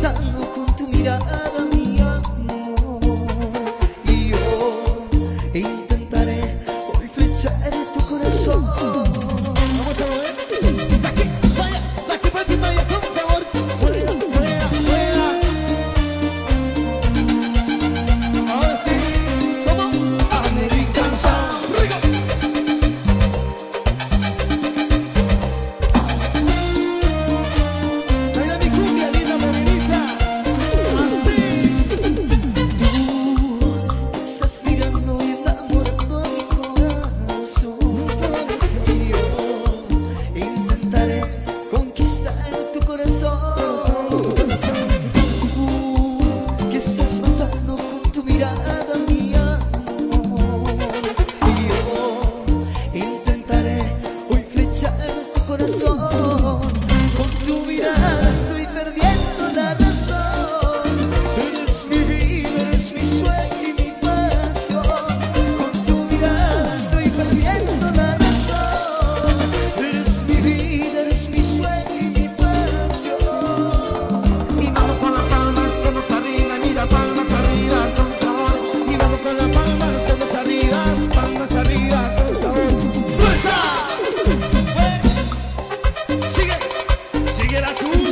soltando con tu mirada, mi amor. Y yo intentaré hoy flechar tu corazón. Vamos a mover. De aquí para ti, vaya con sabor. Fuera, fuera, fuera. Ahora sí, como American Sound. Baila mi cumbia, linda morenita. Así. Tú estás mirando y enamorando a mi corazón. Y yo intentaré conquistar tu corazón. Tú que estás matando con tu mirada, mi amor. Y yo intentaré hoy flechar tu corazón. Con tu mirada estoy perdiendo la razón. Eres mi vida, eres mi sueño y mi pasión. Con tu mirada estoy perdiendo la razón. Eres mi vida, eres mi sueño y mi pasión. Y vamos con las palmas, todos arriba, mira, palmas arriba, con sabor. Y vamos con las palmas, todos arriba, palmas arriba, con sabor. ¡Fuerza! Sigue, sigue la cumbia.